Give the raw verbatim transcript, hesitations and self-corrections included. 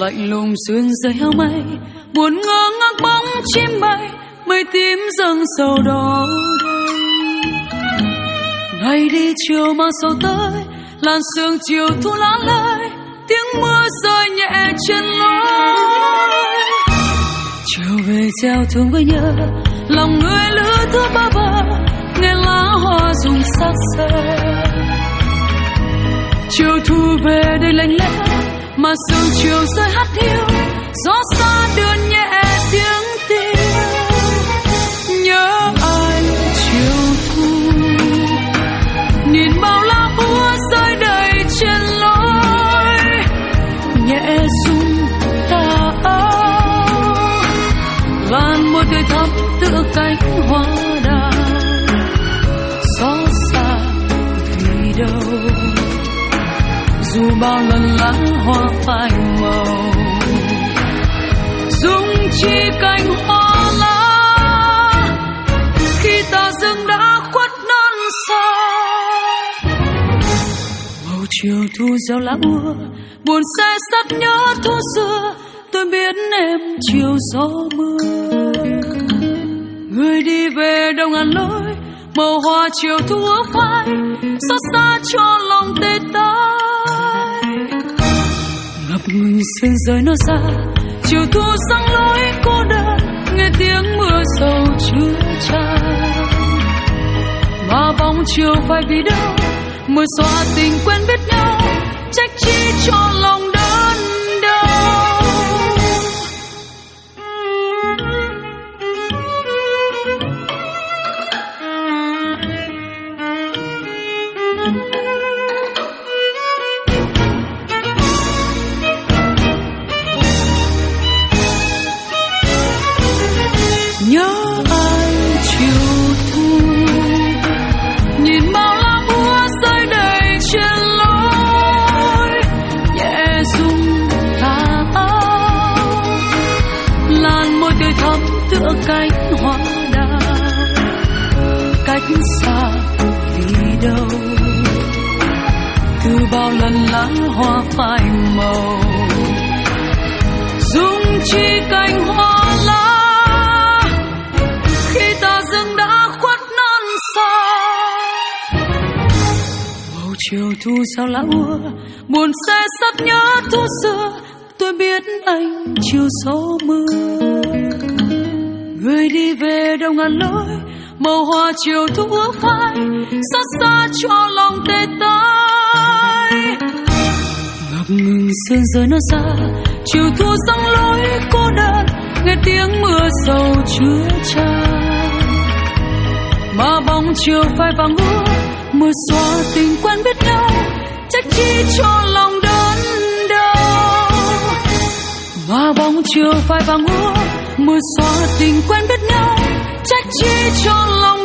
lạnh lùng sương rơi heo mây, buồn ngơ ngác bóng chim bay, mây tím dâng sầu đỏ đây. Ngày đi chiều mang sầu tới, làn sương chiều thu lá lơi, tiếng mưa rơi nhẹ trên lối. Chiều về gieo thương với nhớ, lòng người lứa thứ bơ vơ, nghe lá hoa rụng sắc sơ. Chiều thu về đây lạnh lẽo, mà sương chiều rơi hát hiu, gió xa đưa nhẹ tiếng tiêu. Nhớ ai chiều thu, nhìn bao lá úa rơi đầy trên lối, nhẹ rung tà áo, làn môi tươi thắm tựa cánh hoa đào. Xót xa vì đâu, dù bao lần lá hoa phai màu, dung chi cành hoa lá khi tà rừng đã khuất non xa. Màu chiều thu gieo lá úa, buồn say sắt nhớ thu xưa, tôi biết em chiều gió mưa. Người đi về đâu ngàn lối, màu hoa chiều thu ứa phai, xót xa cho lòng tê tái. Ngập ngừng sương rơi nó xa, chiều thu sáng lối cô đơn, nghe tiếng mưa sầu chứa chan. Mà bóng chiều phải vì đâu, mưa xóa tình quen biết nhau, trách chi cho lòng đớn đau. Nhớ ai chiều thu, nhìn bao lá úa rơi đầy trên lối, nhẹ rung tà áo, làn môi tươi thắm tựa cánh hoa đào. Cách xa vì đâu, từ bao lần lá hoa phai màu, dung chi cành hoa lá khi ta dừng đã khuất non xa. Màu chiều thu sao lá úa, buồn xe sắt nhớ thu xưa, tôi biết anh chiều gió mưa. Người đi về đâu ngàn lối, màu hoa chiều thu ứa phai, xót xa cho lòng tê tái. Ngập ngừng sương rơi nó xa, chiều thu sáng lối cô đơn, nghe tiếng mưa sầu chứa chan. Mà bóng chiều phai vàng úa, mưa xóa tình quen biết nhau, trách chi cho lòng đớn đau. Mà bóng chiều phai vàng úa, mưa xóa tình quen biết nhau, trách chi cho lòng